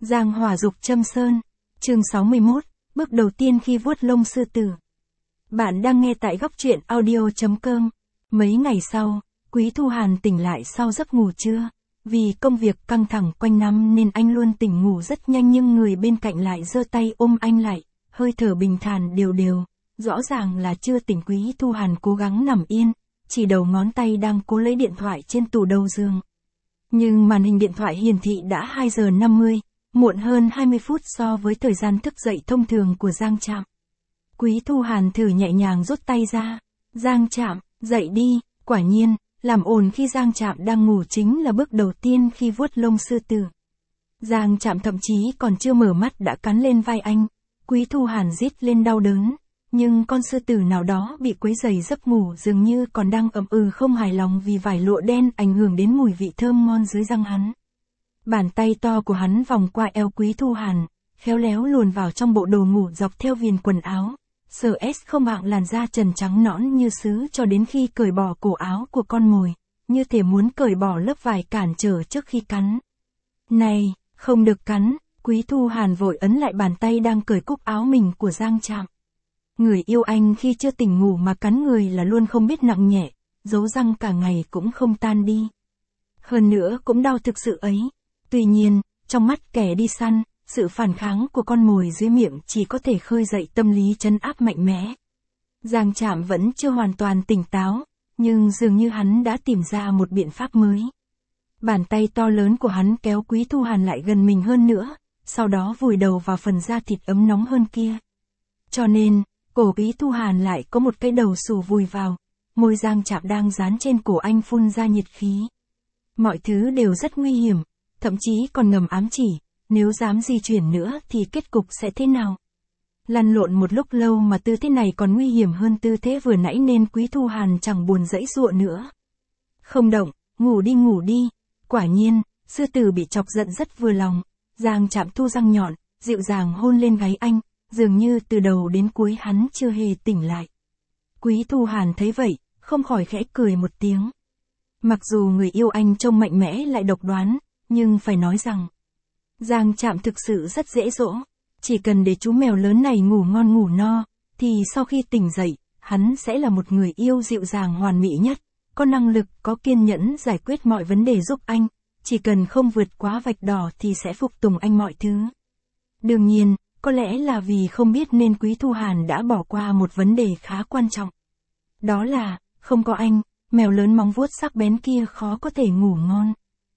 Giang hỏa dục châm sơn. Chương 61, bước đầu tiên khi vuốt lông sư tử. Bạn đang nghe tại góc truyện audio.com. Mấy ngày sau, Quý Thu Hàn tỉnh lại sau giấc ngủ trưa. Vì công việc căng thẳng quanh năm nên anh luôn tỉnh ngủ rất nhanh, nhưng người bên cạnh lại giơ tay ôm anh lại, hơi thở bình thản đều đều. Rõ ràng là chưa tỉnh. Quý Thu Hàn cố gắng nằm yên, chỉ đầu ngón tay đang cố lấy điện thoại trên tủ đầu giường. Nhưng màn hình điện thoại hiển thị đã 2 giờ 50, muộn hơn 20 phút so với thời gian thức dậy thông thường của Giang Trạm. Quý Thu Hàn thử nhẹ nhàng rút tay ra. Giang Trạm, dậy đi. Quả nhiên, làm ồn khi Giang Trạm đang ngủ chính là bước đầu tiên khi vuốt lông sư tử. Giang Trạm thậm chí còn chưa mở mắt đã cắn lên vai anh. Quý Thu Hàn rít lên đau đớn. Nhưng con sư tử nào đó bị quấy rầy giấc ngủ dường như còn đang ậm ừ không hài lòng vì vải lụa đen ảnh hưởng đến mùi vị thơm ngon dưới răng hắn. Bàn tay to của hắn vòng qua eo Quý Thu Hàn, khéo léo luồn vào trong bộ đồ ngủ dọc theo viền quần áo, sờ không hạng làn da trần trắng nõn như sứ cho đến khi cởi bỏ cổ áo của con mồi, như thể muốn cởi bỏ lớp vải cản trở trước khi cắn. Này, không được cắn. Quý Thu Hàn vội ấn lại bàn tay đang cởi cúc áo mình của Giang Trạm. Người yêu anh khi chưa tỉnh ngủ mà cắn người là luôn không biết nặng nhẹ, dấu răng cả ngày cũng không tan đi. Hơn nữa cũng đau thực sự ấy. Tuy nhiên, trong mắt kẻ đi săn, sự phản kháng của con mồi dưới miệng chỉ có thể khơi dậy tâm lý trấn áp mạnh mẽ. Giang Trạm vẫn chưa hoàn toàn tỉnh táo, nhưng dường như hắn đã tìm ra một biện pháp mới. Bàn tay to lớn của hắn kéo Quý Thu Hàn lại gần mình hơn nữa, sau đó vùi đầu vào phần da thịt ấm nóng hơn kia. Cho nên, cổ Quý Thu Hàn lại có một cái đầu xù vùi vào, môi Giang Trạm đang dán trên cổ anh phun ra nhiệt khí. Mọi thứ đều rất nguy hiểm, thậm chí còn ngầm ám chỉ, nếu dám di chuyển nữa thì kết cục sẽ thế nào. Lăn lộn một lúc lâu mà tư thế này còn nguy hiểm hơn tư thế vừa nãy nên Quý Thu Hàn chẳng buồn giãy giụa nữa. Không động, ngủ đi ngủ đi. Quả nhiên, sư tử bị chọc giận rất vừa lòng. Giang Trạm thu răng nhọn, dịu dàng hôn lên gáy anh, dường như từ đầu đến cuối hắn chưa hề tỉnh lại. Quý Thu Hàn thấy vậy, không khỏi khẽ cười một tiếng. Mặc dù người yêu anh trông mạnh mẽ lại độc đoán, nhưng phải nói rằng Giang Trạm thực sự rất dễ dỗ. Chỉ cần để chú mèo lớn này ngủ ngon ngủ no, thì sau khi tỉnh dậy, hắn sẽ là một người yêu dịu dàng hoàn mỹ nhất, có năng lực, có kiên nhẫn giải quyết mọi vấn đề giúp anh, chỉ cần không vượt quá vạch đỏ thì sẽ phục tùng anh mọi thứ. Đương nhiên, có lẽ là vì không biết nên Quý Thu Hàn đã bỏ qua một vấn đề khá quan trọng. Đó là, không có anh, mèo lớn móng vuốt sắc bén kia khó có thể ngủ ngon.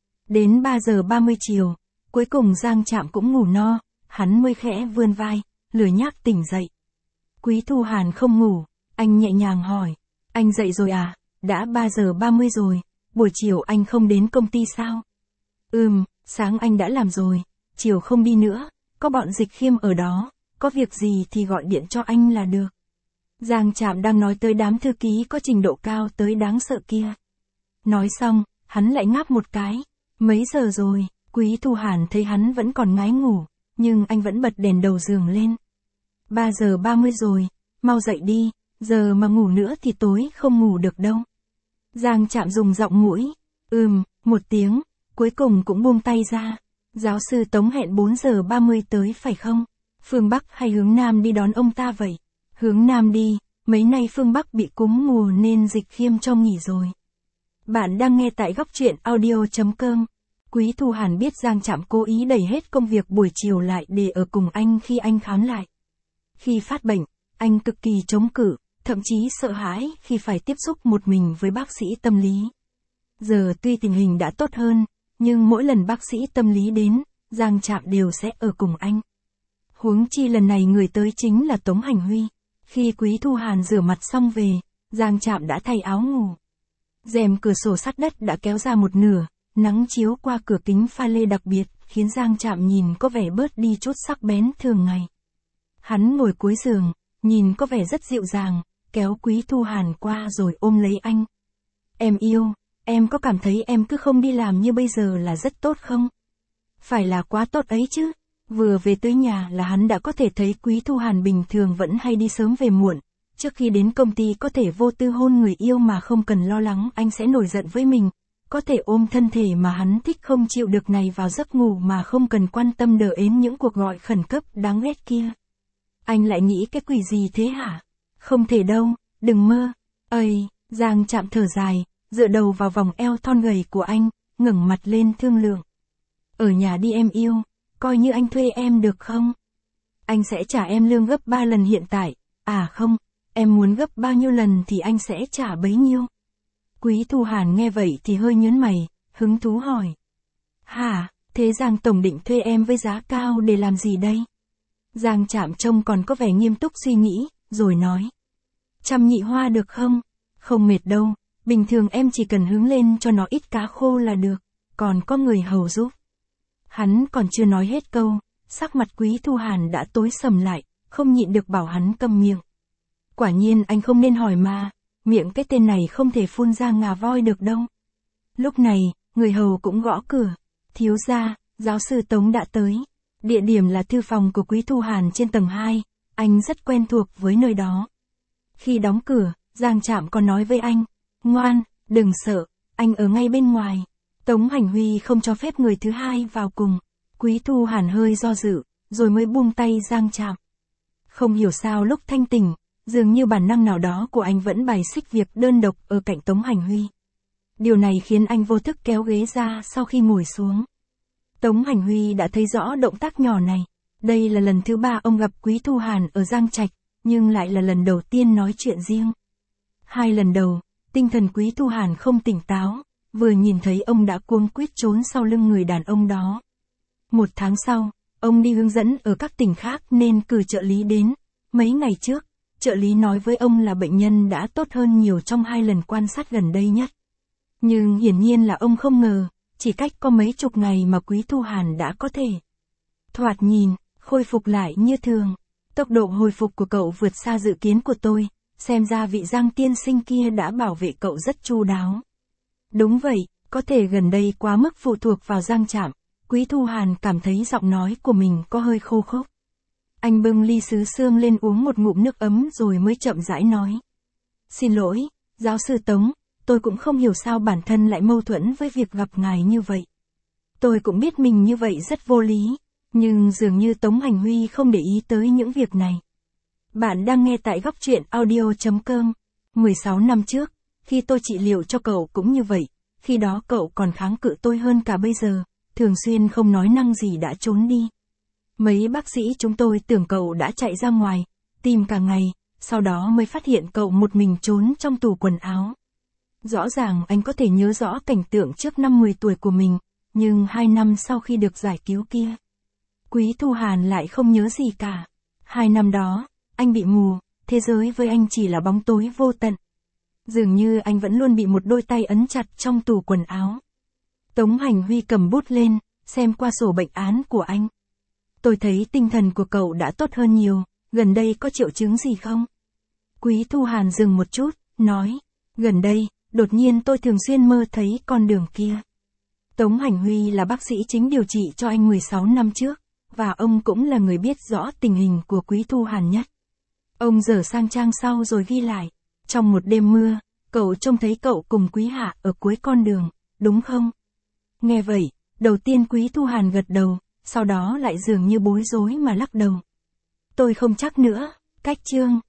Đến 3 giờ 30 chiều, cuối cùng Giang Trạm cũng ngủ no, hắn mới khẽ vươn vai, lười nhác tỉnh dậy. Quý Thu Hàn không ngủ, anh nhẹ nhàng hỏi, anh dậy rồi à, đã 3 giờ 30 rồi, buổi chiều anh không đến công ty sao? Sáng anh đã làm rồi, chiều không đi nữa, có bọn Dịch Khiêm ở đó, có việc gì thì gọi điện cho anh là được. Giang Trạm đang nói tới đám thư ký có trình độ cao tới đáng sợ kia. Nói xong, hắn lại ngáp một cái. Mấy giờ rồi? Quý Thu Hàn thấy hắn vẫn còn ngái ngủ, nhưng anh vẫn bật đèn đầu giường lên. 3 giờ 30 rồi, mau dậy đi, giờ mà ngủ nữa thì tối không ngủ được đâu. Giang Trạm dùng giọng mũi, một tiếng, cuối cùng cũng buông tay ra. Giáo sư Tống hẹn 4 giờ 30 tới phải không? Phương Bắc hay hướng Nam đi đón ông ta vậy? Hướng Nam đi, mấy nay phương Bắc bị cúm mùa nên Dịch Khiêm cho nghỉ rồi. Bạn đang nghe tại góc truyện audio.com. Quý Thu Hàn biết Giang Trạm cố ý đẩy hết công việc buổi chiều lại để ở cùng anh khi anh khám lại. Khi phát bệnh, anh cực kỳ chống cự, thậm chí sợ hãi khi phải tiếp xúc một mình với bác sĩ tâm lý. Giờ tuy tình hình đã tốt hơn, nhưng mỗi lần bác sĩ tâm lý đến, Giang Trạm đều sẽ ở cùng anh. Huống chi lần này người tới chính là Tống Hành Huy. Khi Quý Thu Hàn rửa mặt xong về, Giang Trạm đã thay áo ngủ. Rèm cửa sổ sắt đất đã kéo ra một nửa, nắng chiếu qua cửa kính pha lê đặc biệt, khiến Giang Trạm nhìn có vẻ bớt đi chút sắc bén thường ngày. Hắn ngồi cuối giường, nhìn có vẻ rất dịu dàng, kéo Quý Thu Hàn qua rồi ôm lấy anh. Em yêu, em có cảm thấy em cứ không đi làm như bây giờ là rất tốt không? Phải là quá tốt ấy chứ. Vừa về tới nhà là hắn đã có thể thấy Quý Thu Hàn bình thường vẫn hay đi sớm về muộn. Trước khi đến công ty có thể vô tư hôn người yêu mà không cần lo lắng anh sẽ nổi giận với mình. có thể ôm thân thể mà hắn thích không chịu được này vào giấc ngủ mà không cần quan tâm đờ ến những cuộc gọi khẩn cấp đáng ghét kia. Anh lại nghĩ cái quỷ gì thế hả? Không thể đâu, đừng mơ. Ây, Giang Trạm thở dài, dựa đầu vào vòng eo thon gầy của anh, ngẩng mặt lên thương lượng. Ở nhà đi em yêu, coi như anh thuê em được không? Anh sẽ trả em lương gấp 3 lần hiện tại, à không, em muốn gấp bao nhiêu lần thì anh sẽ trả bấy nhiêu. Quý Thu Hàn nghe vậy thì hơi nhớn mày, hứng thú hỏi. Hả, thế Giang Tổng định thuê em với giá cao để làm gì đây? Giang Trạm trông còn có vẻ nghiêm túc suy nghĩ, rồi nói. Trăm nhị hoa được không? Không mệt đâu, bình thường em chỉ cần hứng lên cho nó ít cá khô là được, còn có người hầu giúp. Hắn còn chưa nói hết câu, sắc mặt Quý Thu Hàn đã tối sầm lại, không nhịn được bảo hắn câm miệng. Quả nhiên anh không nên hỏi mà, miệng cái tên này không thể phun ra ngà voi được đâu. Lúc này, người hầu cũng gõ cửa. Thiếu gia, giáo sư Tống đã tới. Địa điểm là thư phòng của Quý Thu Hàn trên tầng 2, anh rất quen thuộc với nơi đó. Khi đóng cửa, Giang Trạm còn nói với anh, ngoan, đừng sợ, anh ở ngay bên ngoài. Tống Hành Huy không cho phép người thứ hai vào cùng. Quý Thu Hàn hơi do dự, rồi mới buông tay Giang Trạm. Không hiểu sao lúc thanh tỉnh, dường như bản năng nào đó của anh vẫn bài xích việc đơn độc ở cạnh Tống Hành Huy. Điều này khiến anh vô thức kéo ghế ra sau khi ngồi xuống. Tống Hành Huy đã thấy rõ động tác nhỏ này. Đây là lần thứ 3 ông gặp Quý Thu Hàn ở Giang Trạch, nhưng lại là lần đầu tiên nói chuyện riêng. 2 lần đầu, tinh thần Quý Thu Hàn không tỉnh táo, vừa nhìn thấy ông đã cuống quýt trốn sau lưng người đàn ông đó. 1 tháng sau, ông đi hướng dẫn ở các tỉnh khác nên cử trợ lý đến. Mấy ngày trước, trợ lý nói với ông là bệnh nhân đã tốt hơn nhiều trong 2 lần quan sát gần đây nhất. Nhưng hiển nhiên là ông không ngờ, chỉ cách có mấy chục ngày mà Quý Thu Hàn đã có thể thoạt nhìn, khôi phục lại như thường. Tốc độ hồi phục của cậu vượt xa dự kiến của tôi, xem ra vị Giang tiên sinh kia đã bảo vệ cậu rất chu đáo. Đúng vậy, có thể gần đây quá mức phụ thuộc vào Giang Trạm, Quý Thu Hàn cảm thấy giọng nói của mình có hơi khô khốc. Anh bưng ly sứ xương lên uống một ngụm nước ấm rồi mới chậm rãi nói. Xin lỗi, giáo sư Tống, tôi cũng không hiểu sao bản thân lại mâu thuẫn với việc gặp ngài như vậy. Tôi cũng biết mình như vậy rất vô lý, nhưng dường như Tống Hành Huy không để ý tới những việc này. Bạn đang nghe tại góc truyện audio.com. 16 năm trước, khi tôi trị liệu cho cậu cũng như vậy, khi đó cậu còn kháng cự tôi hơn cả bây giờ, thường xuyên không nói năng gì đã trốn đi. Mấy bác sĩ chúng tôi tưởng cậu đã chạy ra ngoài, tìm cả ngày, sau đó mới phát hiện cậu một mình trốn trong tủ quần áo. Rõ ràng anh có thể nhớ rõ cảnh tượng trước năm 10 tuổi của mình, nhưng 2 năm sau khi được giải cứu kia, Quý Thu Hàn lại không nhớ gì cả. 2 năm đó, anh bị mù, thế giới với anh chỉ là bóng tối vô tận. Dường như anh vẫn luôn bị một đôi tay ấn chặt trong tủ quần áo. Tống Hành Huy cầm bút lên, xem qua sổ bệnh án của anh. Tôi thấy tinh thần của cậu đã tốt hơn nhiều, gần đây có triệu chứng gì không? Quý Thu Hàn dừng một chút, nói, gần đây, đột nhiên tôi thường xuyên mơ thấy con đường kia. Tống Hành Huy là bác sĩ chính điều trị cho anh 16 năm trước, và ông cũng là người biết rõ tình hình của Quý Thu Hàn nhất. Ông dở sang trang sau rồi ghi lại, trong một đêm mưa, cậu trông thấy cậu cùng Quý Hạ ở cuối con đường, đúng không? Nghe vậy, đầu tiên Quý Thu Hàn gật đầu, sau đó lại dường như bối rối mà lắc đầu. Tôi không chắc nữa, cách chương.